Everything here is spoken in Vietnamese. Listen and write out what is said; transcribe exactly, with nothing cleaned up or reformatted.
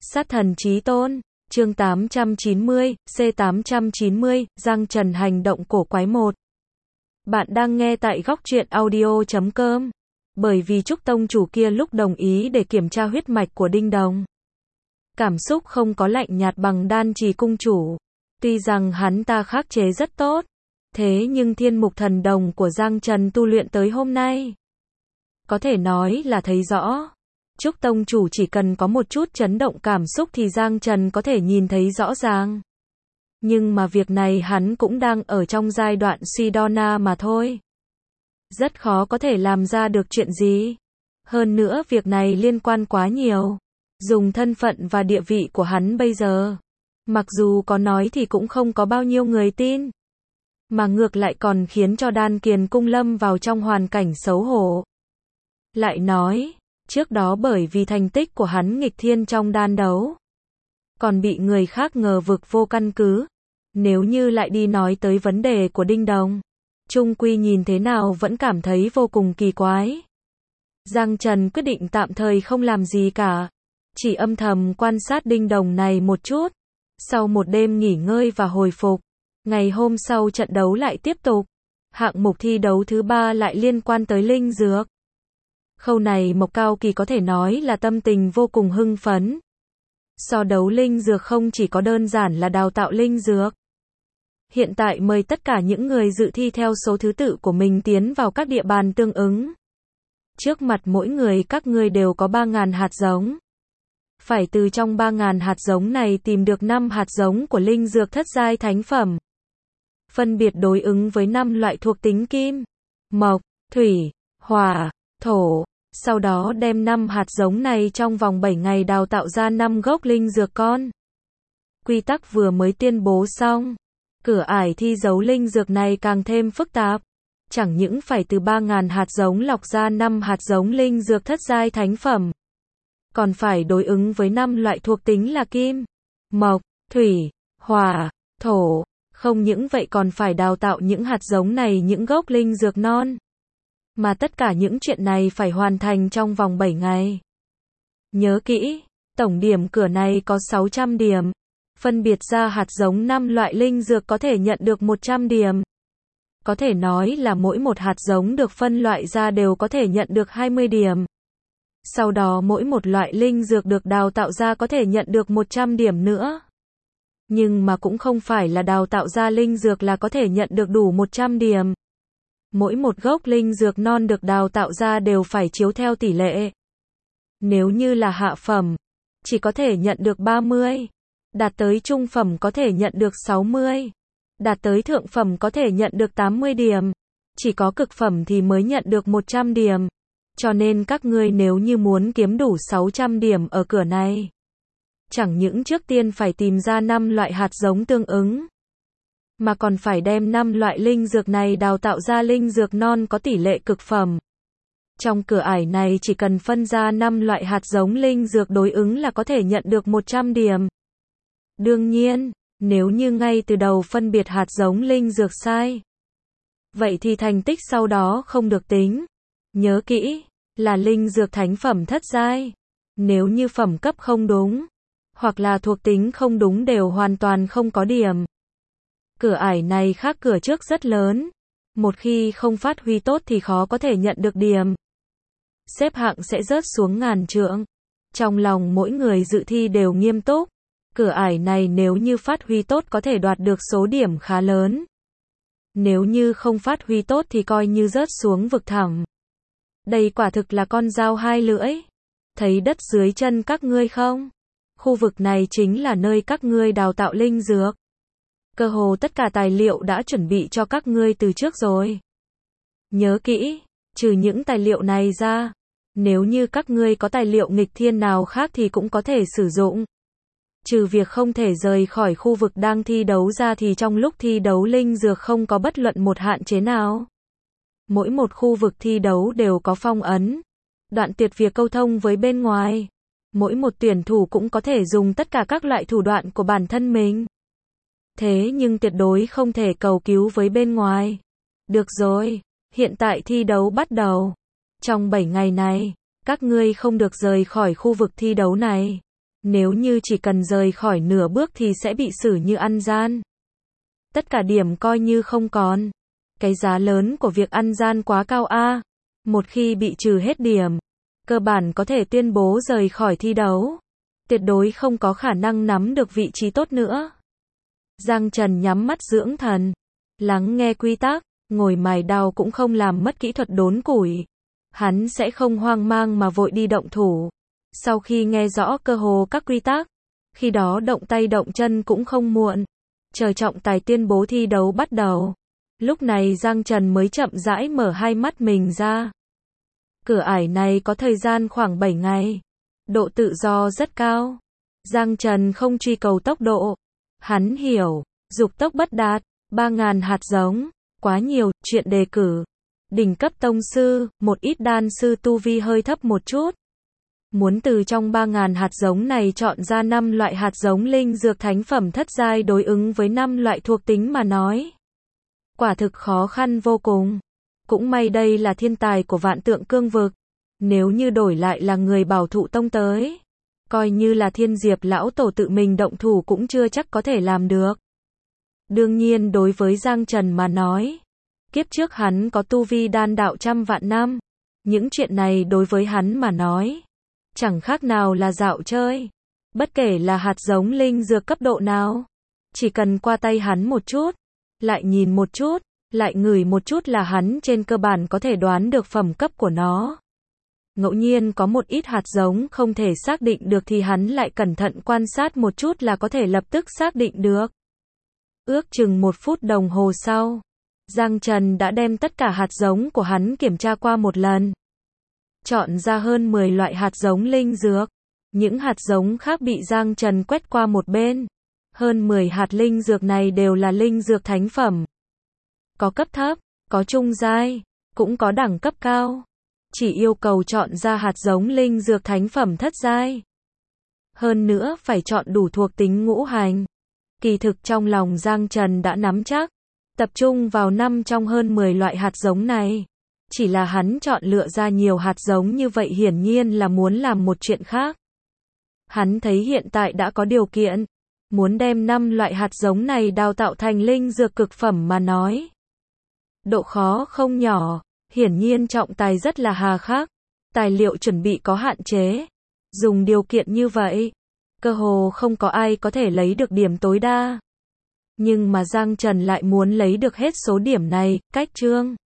Sát thần chí tôn, chương tám trăm chín mươi, C tám trăm chín mươi, Giang Trần hành động cổ quái một. Bạn đang nghe tại góc truyện audio chấm com. Bởi vì Trúc tông chủ kia lúc đồng ý để kiểm tra huyết mạch của Đinh Đồng. Cảm xúc không có lạnh nhạt bằng Đan Trì cung chủ. Tuy rằng hắn ta khắc chế rất tốt, thế nhưng thiên mục thần đồng của Giang Trần tu luyện tới hôm nay, có thể nói là thấy rõ. Trúc tông chủ chỉ cần có một chút chấn động cảm xúc thì Giang Trần có thể nhìn thấy rõ ràng. Nhưng mà việc này hắn cũng đang ở trong giai đoạn suy đo na mà thôi. Rất khó có thể làm ra được chuyện gì. Hơn nữa việc này liên quan quá nhiều. Dùng thân phận và địa vị của hắn bây giờ, mặc dù có nói thì cũng không có bao nhiêu người tin. Mà ngược lại còn khiến cho Đan Kiền cung lâm vào trong hoàn cảnh xấu hổ. Lại nói, trước đó bởi vì thành tích của hắn nghịch thiên trong đan đấu, còn bị người khác ngờ vực vô căn cứ. Nếu như lại đi nói tới vấn đề của Đinh Đồng, chung quy nhìn thế nào vẫn cảm thấy vô cùng kỳ quái. Giang Trần quyết định tạm thời không làm gì cả, chỉ âm thầm quan sát Đinh Đồng này một chút. Sau một đêm nghỉ ngơi và hồi phục, ngày hôm sau trận đấu lại tiếp tục. Hạng mục thi đấu thứ ba lại liên quan tới linh dược. Khâu này Mộc Cao Kỳ có thể nói là tâm tình vô cùng hưng phấn. So đấu linh dược không chỉ có đơn giản là đào tạo linh dược. Hiện tại mời tất cả những người dự thi theo số thứ tự của mình tiến vào các địa bàn tương ứng. Trước mặt mỗi người các ngươi đều có ba nghìn hạt giống. Phải từ trong ba nghìn hạt giống này tìm được năm hạt giống của linh dược thất giai thánh phẩm. Phân biệt đối ứng với năm loại thuộc tính kim, mộc, thủy, hỏa, thổ. Sau đó đem năm hạt giống này trong vòng bảy ngày đào tạo ra năm gốc linh dược con. Quy tắc vừa mới tuyên bố xong, cửa ải thi đấu linh dược này càng thêm phức tạp. Chẳng những phải từ ba nghìn hạt giống lọc ra năm hạt giống linh dược thất giai thánh phẩm, còn phải đối ứng với năm loại thuộc tính là kim, mộc, thủy, hỏa, thổ. Không những vậy còn phải đào tạo những hạt giống này những gốc linh dược non. Mà tất cả những chuyện này phải hoàn thành trong vòng bảy ngày. Nhớ kỹ, tổng điểm cửa này có sáu trăm điểm. Phân biệt ra hạt giống năm loại linh dược có thể nhận được một trăm điểm. Có thể nói là mỗi một hạt giống được phân loại ra đều có thể nhận được hai mươi điểm. Sau đó mỗi một loại linh dược được đào tạo ra có thể nhận được một trăm điểm nữa. Nhưng mà cũng không phải là đào tạo ra linh dược là có thể nhận được đủ một trăm điểm. Mỗi một gốc linh dược non được đào tạo ra đều phải chiếu theo tỷ lệ. Nếu như là hạ phẩm, chỉ có thể nhận được ba mươi. Đạt tới trung phẩm có thể nhận được sáu mươi. Đạt tới thượng phẩm có thể nhận được tám mươi điểm. Chỉ có cực phẩm thì mới nhận được một trăm điểm. Cho nên các ngươi nếu như muốn kiếm đủ sáu trăm điểm ở cửa này, chẳng những trước tiên phải tìm ra năm loại hạt giống tương ứng, mà còn phải đem năm loại linh dược này đào tạo ra linh dược non có tỷ lệ cực phẩm. Trong cửa ải này chỉ cần phân ra năm loại hạt giống linh dược đối ứng là có thể nhận được một trăm điểm. Đương nhiên, nếu như ngay từ đầu phân biệt hạt giống linh dược sai, vậy thì thành tích sau đó không được tính. Nhớ kỹ, là linh dược thánh phẩm thất giai. Nếu như phẩm cấp không đúng, hoặc là thuộc tính không đúng đều hoàn toàn không có điểm. Cửa ải này khác cửa trước rất lớn. Một khi không phát huy tốt thì khó có thể nhận được điểm. Xếp hạng sẽ rớt xuống ngàn trượng. Trong lòng mỗi người dự thi đều nghiêm túc. Cửa ải này nếu như phát huy tốt có thể đoạt được số điểm khá lớn. Nếu như không phát huy tốt thì coi như rớt xuống vực thẳm. Đây quả thực là con dao hai lưỡi. Thấy đất dưới chân các ngươi không? Khu vực này chính là nơi các ngươi đào tạo linh dược. Cơ hồ tất cả tài liệu đã chuẩn bị cho các ngươi từ trước rồi. Nhớ kỹ, trừ những tài liệu này ra, nếu như các ngươi có tài liệu nghịch thiên nào khác thì cũng có thể sử dụng. Trừ việc không thể rời khỏi khu vực đang thi đấu ra thì trong lúc thi đấu linh dược không có bất luận một hạn chế nào. Mỗi một khu vực thi đấu đều có phong ấn, đoạn tuyệt việc câu thông với bên ngoài. Mỗi một tuyển thủ cũng có thể dùng tất cả các loại thủ đoạn của bản thân mình. Thế nhưng tuyệt đối không thể cầu cứu với bên ngoài. Được rồi, hiện tại thi đấu bắt đầu. Trong bảy ngày này, các ngươi không được rời khỏi khu vực thi đấu này. Nếu như chỉ cần rời khỏi nửa bước thì sẽ bị xử như ăn gian. Tất cả điểm coi như không còn. Cái giá lớn của việc ăn gian quá cao a. Một khi bị trừ hết điểm, cơ bản có thể tuyên bố rời khỏi thi đấu. Tuyệt đối không có khả năng nắm được vị trí tốt nữa. Giang Trần nhắm mắt dưỡng thần, lắng nghe quy tắc, ngồi mài đao cũng không làm mất kỹ thuật đốn củi. Hắn sẽ không hoang mang mà vội đi động thủ. Sau khi nghe rõ cơ hồ các quy tắc, khi đó động tay động chân cũng không muộn. Chờ trọng tài tuyên bố thi đấu bắt đầu. Lúc này Giang Trần mới chậm rãi mở hai mắt mình ra. Cửa ải này có thời gian khoảng bảy ngày. Độ tự do rất cao. Giang Trần không truy cầu tốc độ. Hắn hiểu, dục tốc bất đạt, ba nghìn hạt giống, quá nhiều, chuyện đề cử. Đỉnh cấp tông sư, một ít đan sư tu vi hơi thấp một chút. Muốn từ trong ba nghìn hạt giống này chọn ra năm loại hạt giống linh dược thánh phẩm thất giai đối ứng với năm loại thuộc tính mà nói. Quả thực khó khăn vô cùng. Cũng may đây là thiên tài của vạn tượng cương vực. Nếu như đổi lại là người bảo thụ tông tới, coi như là Thiên Diệp lão tổ tự mình động thủ cũng chưa chắc có thể làm được. Đương nhiên đối với Giang Trần mà nói, kiếp trước hắn có tu vi đan đạo trăm vạn năm. Những chuyện này đối với hắn mà nói, chẳng khác nào là dạo chơi. Bất kể là hạt giống linh dược cấp độ nào, chỉ cần qua tay hắn một chút, lại nhìn một chút, lại ngửi một chút là hắn trên cơ bản có thể đoán được phẩm cấp của nó. Ngẫu nhiên có một ít hạt giống không thể xác định được thì hắn lại cẩn thận quan sát một chút là có thể lập tức xác định được. Ước chừng một phút đồng hồ sau, Giang Trần đã đem tất cả hạt giống của hắn kiểm tra qua một lần. Chọn ra hơn mười loại hạt giống linh dược. Những hạt giống khác bị Giang Trần quét qua một bên. Hơn mười hạt linh dược này đều là linh dược thánh phẩm. Có cấp thấp, có trung giai, cũng có đẳng cấp cao. Chỉ yêu cầu chọn ra hạt giống linh dược thánh phẩm thất giai. Hơn nữa phải chọn đủ thuộc tính ngũ hành. Kỳ thực trong lòng Giang Trần đã nắm chắc, tập trung vào năm trong hơn mười loại hạt giống này. Chỉ là hắn chọn lựa ra nhiều hạt giống như vậy hiển nhiên là muốn làm một chuyện khác. Hắn thấy hiện tại đã có điều kiện, muốn đem năm loại hạt giống này đào tạo thành linh dược cực phẩm mà nói. Độ khó không nhỏ, hiển nhiên trọng tài rất là hà khắc, tài liệu chuẩn bị có hạn chế. Dùng điều kiện như vậy, cơ hồ không có ai có thể lấy được điểm tối đa. Nhưng mà Giang Trần lại muốn lấy được hết số điểm này, cách chương.